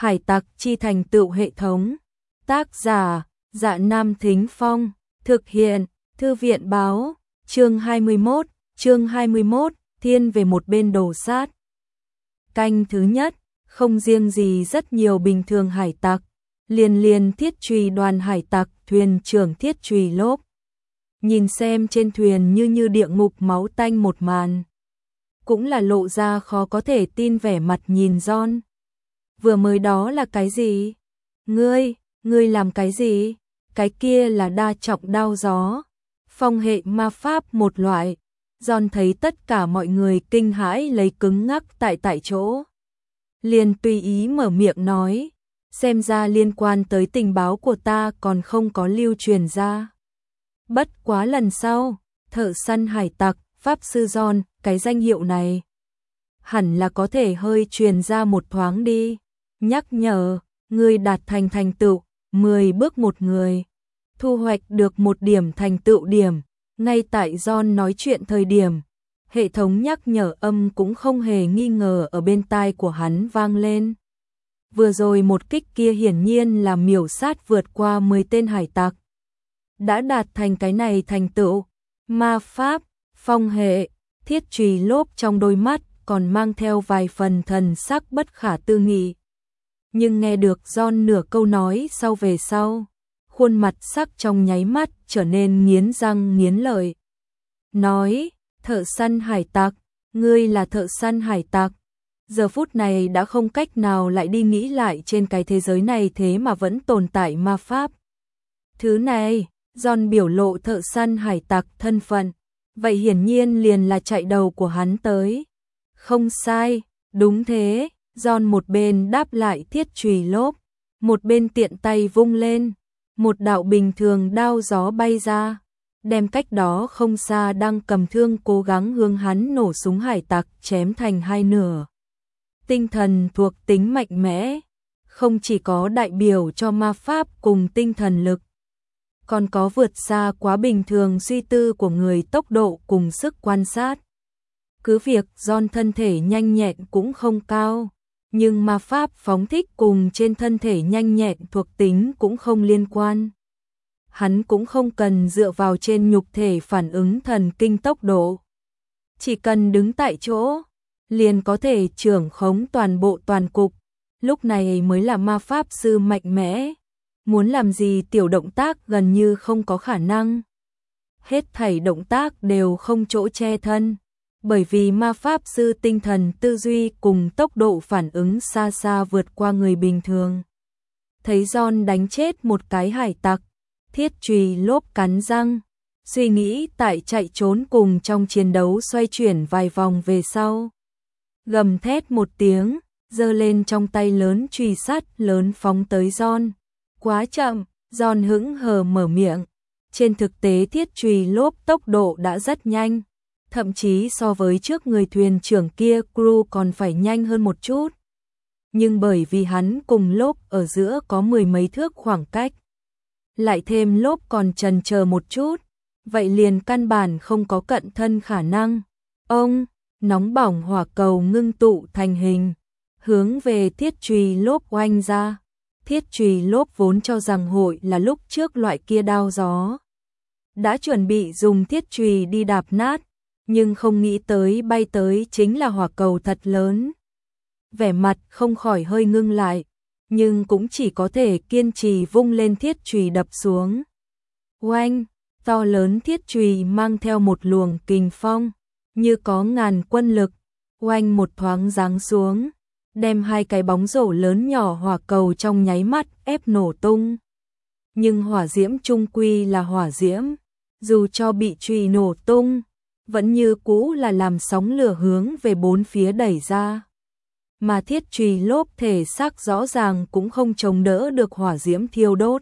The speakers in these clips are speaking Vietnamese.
Hải tặc chi thành tựu hệ thống. Tác giả: Dạ Nam Thính Phong. Thực hiện: Thư viện báo. Chương 21, thiên về một bên đồ sát. Canh thứ nhất, không riêng gì rất nhiều bình thường hải tặc, liền thiết trùy đoàn hải tặc, thuyền trưởng thiết trùy lốp. Nhìn xem trên thuyền như địa ngục máu tanh một màn. Cũng là lộ ra khó có thể tin vẻ mặt nhìn John. Vừa mới đó là cái gì? Ngươi làm cái gì? Cái kia là đa trọng đao gió. Phong hệ ma pháp một loại. John thấy tất cả mọi người kinh hãi lấy cứng ngắc tại chỗ. Liền tùy ý mở miệng nói. Xem ra liên quan tới tình báo của ta còn không có lưu truyền ra. Bất quá lần sau, thợ săn hải tặc, pháp sư John, cái danh hiệu này hẳn là có thể hơi truyền ra một thoáng đi. Nhắc nhở, ngươi đạt thành tựu, 10 bước một người. Thu hoạch được 1 điểm thành tựu điểm. Ngay tại John nói chuyện thời điểm, hệ thống nhắc nhở âm cũng không hề nghi ngờ ở bên tai của hắn vang lên. Vừa rồi một kích kia hiển nhiên là miểu sát vượt qua 10 tên hải tặc. Đã đạt thành cái này thành tựu, ma pháp, phong hệ, thiết trùy lốp trong đôi mắt còn mang theo vài phần thần sắc bất khả tư nghị. Nhưng nghe được John nửa câu nói sau về sau, khuôn mặt sắc trong nháy mắt trở nên nghiến răng nghiến lợi. Nói, thợ săn hải tặc, ngươi là thợ săn hải tặc. Giờ phút này đã không cách nào lại đi nghĩ lại trên cái thế giới này thế mà vẫn tồn tại ma pháp. Thứ này, John biểu lộ thợ săn hải tặc thân phận, vậy hiển nhiên liền là chạy đầu của hắn tới. Không sai, đúng thế, John một bên đáp lại thiết chùy lốp, một bên tiện tay vung lên, một đạo bình thường đao gió bay ra, đem cách đó không xa đang cầm thương cố gắng hướng hắn nổ súng hải tặc chém thành hai nửa. Tinh thần thuộc tính mạnh mẽ, không chỉ có đại biểu cho ma pháp cùng tinh thần lực, còn có vượt xa quá bình thường suy tư của người tốc độ cùng sức quan sát. Cứ việc John thân thể nhanh nhẹn cũng không cao, nhưng ma pháp phóng thích cùng trên thân thể nhanh nhẹn thuộc tính cũng không liên quan. Hắn cũng không cần dựa vào trên nhục thể phản ứng thần kinh tốc độ. Chỉ cần đứng tại chỗ, liền có thể trưởng khống toàn bộ toàn cục. Lúc này mới là ma pháp sư mạnh mẽ. Muốn làm gì tiểu động tác gần như không có khả năng. Hết thảy động tác đều không chỗ che thân. Bởi vì ma pháp sư tinh thần tư duy cùng tốc độ phản ứng xa xa vượt qua người bình thường. Thấy John đánh chết một cái hải tặc, thiết chùy lốp cắn răng, suy nghĩ tại chạy trốn cùng trong chiến đấu xoay chuyển vài vòng về sau. Gầm thét một tiếng, giơ lên trong tay lớn chùy sắt lớn phóng tới John. Quá chậm, John hững hờ mở miệng. Trên thực tế thiết chùy lốp tốc độ đã rất nhanh. Thậm chí so với trước người thuyền trưởng kia crew còn phải nhanh hơn một chút. Nhưng bởi vì hắn cùng lốp ở giữa có 10 mấy thước khoảng cách, lại thêm lốp còn chần chờ một chút, vậy liền căn bản không có cận thân khả năng. Ông, nóng bỏng hỏa cầu ngưng tụ thành hình, hướng về thiết chùy lốp oanh ra. Thiết chùy lốp vốn cho rằng hội là lúc trước loại kia đao gió. Đã chuẩn bị dùng thiết chùy đi đạp nát, nhưng không nghĩ tới bay tới chính là hỏa cầu thật lớn. Vẻ mặt không khỏi hơi ngưng lại, nhưng cũng chỉ có thể kiên trì vung lên thiết chùy đập xuống. Oanh, to lớn thiết chùy mang theo một luồng kình phong, như có ngàn quân lực, oanh một thoáng giáng xuống, đem hai cái bóng rổ lớn nhỏ hỏa cầu trong nháy mắt ép nổ tung. Nhưng hỏa diễm chung quy là hỏa diễm, dù cho bị chùy nổ tung, vẫn như cũ là làm sóng lửa hướng về bốn phía đẩy ra. Mà thiết chùy lốp thể xác rõ ràng cũng không chống đỡ được hỏa diễm thiêu đốt.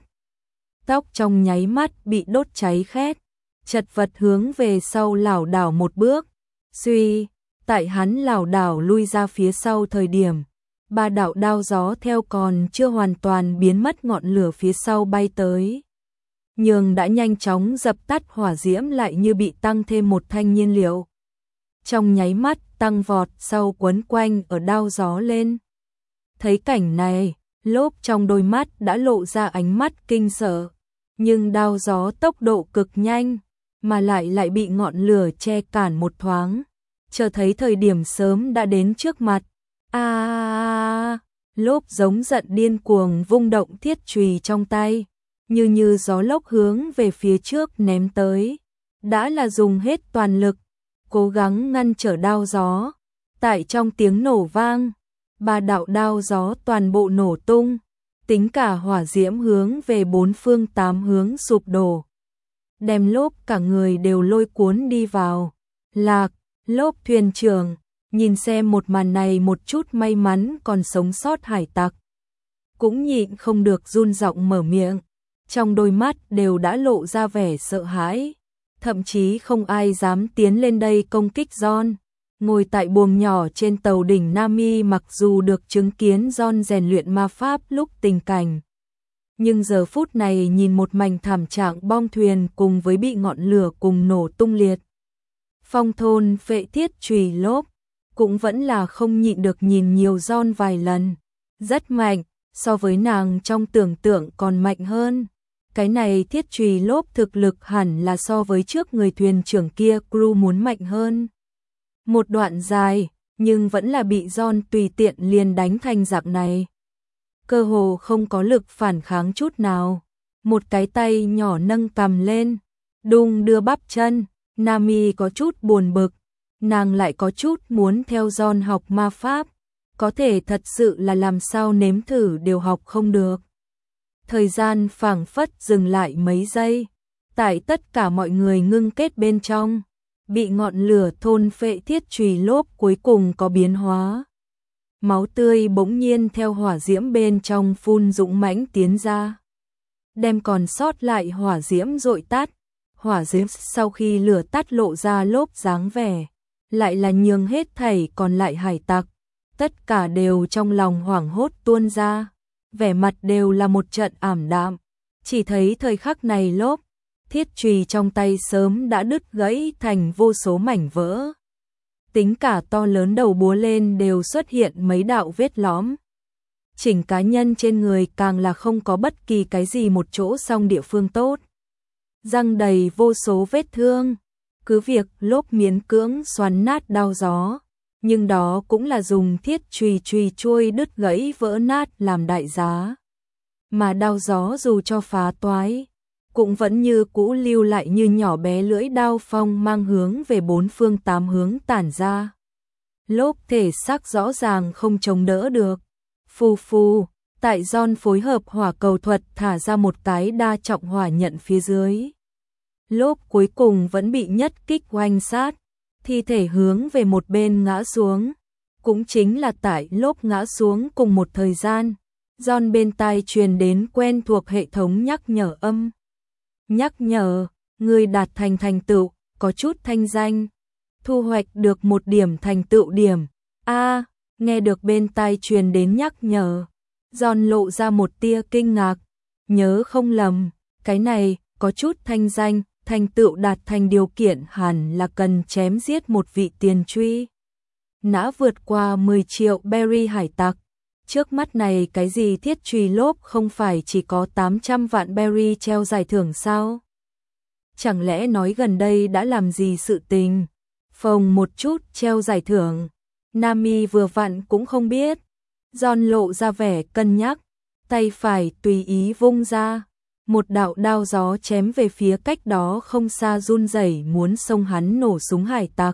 Tóc trong nháy mắt bị đốt cháy khét, chật vật hướng về sau lảo đảo một bước. Suy, tại hắn lảo đảo lui ra phía sau thời điểm, ba đạo đao gió theo còn chưa hoàn toàn biến mất ngọn lửa phía sau bay tới. Nhưng đã nhanh chóng dập tắt hỏa diễm lại như bị tăng thêm một thanh nhiên liệu. Trong nháy mắt tăng vọt sau quấn quanh ở đao gió lên. Thấy cảnh này, Lốp trong đôi mắt đã lộ ra ánh mắt kinh sợ, nhưng đao gió tốc độ cực nhanh, mà lại bị ngọn lửa che cản một thoáng, chờ thấy thời điểm sớm đã đến trước mặt. Lốp giống giận điên cuồng vung động thiết chùy trong tay, như gió lốc hướng về phía trước ném tới, đã là dùng hết toàn lực, cố gắng ngăn trở đao gió. Tại trong tiếng nổ vang, 3 đạo đao gió toàn bộ nổ tung, tính cả hỏa diễm hướng về 4 phương 8 hướng sụp đổ, đem Lốp cả người đều lôi cuốn đi vào. Lạc, Lốp thuyền trưởng, nhìn xem một màn này, một chút may mắn còn sống sót hải tặc cũng nhịn không được run giọng mở miệng, trong đôi mắt đều đã lộ ra vẻ sợ hãi, thậm chí không ai dám tiến lên đây công kích John. Ngồi tại buồng nhỏ trên tàu đỉnh Nami, mặc dù được chứng kiến John rèn luyện ma pháp lúc tình cảnh, nhưng giờ phút này nhìn một mảnh thảm trạng bong thuyền cùng với bị ngọn lửa cùng nổ tung liệt phong thôn phệ thiết chùy Lốp, cũng vẫn là không nhịn được nhìn nhiều John vài lần. Rất mạnh, so với nàng trong tưởng tượng còn mạnh hơn. Cái này thiết chùy Lốp thực lực hẳn là so với trước người thuyền trưởng kia Crew muốn mạnh hơn một đoạn dài, nhưng vẫn là bị John tùy tiện liền đánh thành dạng này. Cơ hồ không có lực phản kháng chút nào. Một cái tay nhỏ nâng cầm lên, đung đưa bắp chân. Nami có chút buồn bực, nàng lại có chút muốn theo John học ma pháp, có thể thật sự là làm sao nếm thử đều học không được. Thời gian phảng phất dừng lại mấy giây, tại tất cả mọi người ngưng kết bên trong, bị ngọn lửa thôn phệ thiết chùy Lốp cuối cùng có biến hóa. Máu tươi bỗng nhiên theo hỏa diễm bên trong phun dũng mãnh tiến ra, đem còn sót lại hỏa diễm dội tắt. Hỏa diễm sau khi lửa tắt lộ ra Lốp dáng vẻ, lại là nhường hết thảy còn lại hải tặc, tất cả đều trong lòng hoảng hốt tuôn ra, vẻ mặt đều là một trận ảm đạm. Chỉ thấy thời khắc này Lốp, thiết chùy trong tay sớm đã đứt gãy thành vô số mảnh vỡ. Tính cả to lớn đầu búa lên đều xuất hiện mấy đạo vết lõm. Chỉnh cá nhân trên người càng là không có bất kỳ cái gì một chỗ song địa phương tốt. Răng đầy vô số vết thương, cứ việc Lốp miễn cưỡng xoắn nát đao gió, nhưng đó cũng là dùng thiết chùy trôi đứt gãy vỡ nát làm đại giá. Mà đao gió dù cho phá toái, cũng vẫn như cũ lưu lại như nhỏ bé lưỡi đao phong mang hướng về 4 phương 8 hướng tản ra. Lốp thể xác rõ ràng không chống đỡ được. Phù phù, tại John phối hợp hỏa cầu thuật thả ra một cái đa trọng hỏa nhận phía dưới. Lốp cuối cùng vẫn bị nhất kích oanh sát, thi thể hướng về một bên ngã xuống. Cũng chính là tại Lốp ngã xuống cùng một thời gian, John bên tai truyền đến quen thuộc hệ thống nhắc nhở âm. Nhắc nhở, người đạt thành tựu, có chút thanh danh, thu hoạch được 1 điểm thành tựu điểm. Nghe được bên tai truyền đến nhắc nhở, John lộ ra một tia kinh ngạc, nhớ không lầm, cái này có chút thanh danh, thành tựu đạt thành điều kiện hẳn là cần chém giết một vị tiền truy nã vượt qua 10 triệu berry hải tặc. Trước mắt này cái gì thiết chùy Lốp không phải chỉ có 800 vạn berry treo giải thưởng sao? Chẳng lẽ nói gần đây đã làm gì sự tình? Phồng một chút treo giải thưởng. Nami vừa vặn cũng không biết. John lộ ra vẻ cân nhắc, tay phải tùy ý vung ra. Một đạo đao gió chém về phía cách đó không xa run rẩy muốn xông hắn nổ súng hải tặc.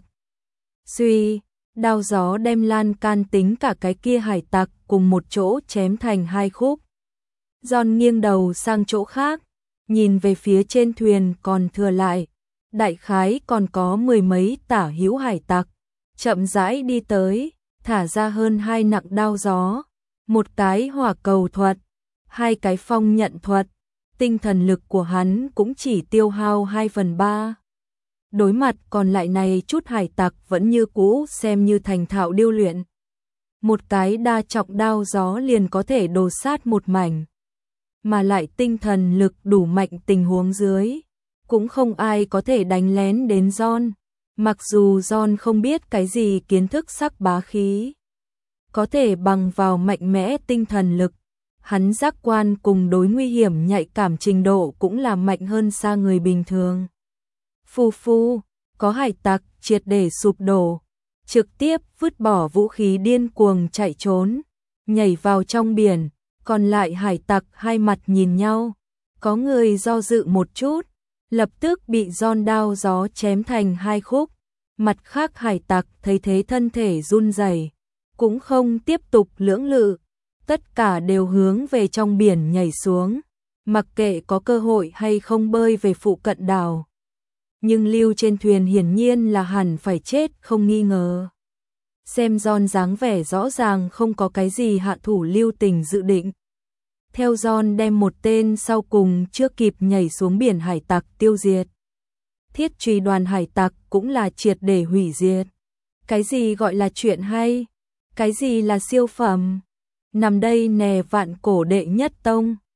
Suy, đao gió đem lan can tính cả cái kia hải tặc cùng một chỗ chém thành 2 khúc. John nghiêng đầu sang chỗ khác, nhìn về phía trên thuyền còn thừa lại, đại khái còn có 10 mấy tả hữu hải tặc, chậm rãi đi tới, thả ra hơn 2 nặng đao gió, một cái hỏa cầu thuật, 2 cái phong nhận thuật, tinh thần lực của hắn cũng chỉ tiêu hao 2/3. Đối mặt còn lại này chút hải tặc vẫn như cũ xem như thành thạo điêu luyện. Một cái đa trọng đao gió liền có thể đồ sát một mảnh. Mà lại tinh thần lực đủ mạnh tình huống dưới, cũng không ai có thể đánh lén đến John. Mặc dù John không biết cái gì kiến thức sắc bá khí, có thể bằng vào mạnh mẽ tinh thần lực, hắn giác quan cùng đối nguy hiểm nhạy cảm trình độ cũng là mạnh hơn xa người bình thường. Phu phu, có hải tặc triệt để sụp đổ, trực tiếp vứt bỏ vũ khí điên cuồng chạy trốn, nhảy vào trong biển, còn lại hải tặc hai mặt nhìn nhau, có người do dự một chút, lập tức bị giòn đao gió chém thành hai khúc, mặt khác hải tặc thấy thế thân thể run rẩy, cũng không tiếp tục lưỡng lự, tất cả đều hướng về trong biển nhảy xuống, mặc kệ có cơ hội hay không bơi về phụ cận đảo. Nhưng lưu trên thuyền hiển nhiên là hẳn phải chết không nghi ngờ. Xem John dáng vẻ rõ ràng không có cái gì hạ thủ lưu tình dự định. Theo John đem một tên sau cùng chưa kịp nhảy xuống biển hải tặc tiêu diệt. Thiết truy đoàn hải tặc cũng là triệt để hủy diệt. Cái gì gọi là chuyện hay? Cái gì là siêu phẩm? Nằm đây nè vạn cổ đệ nhất tông.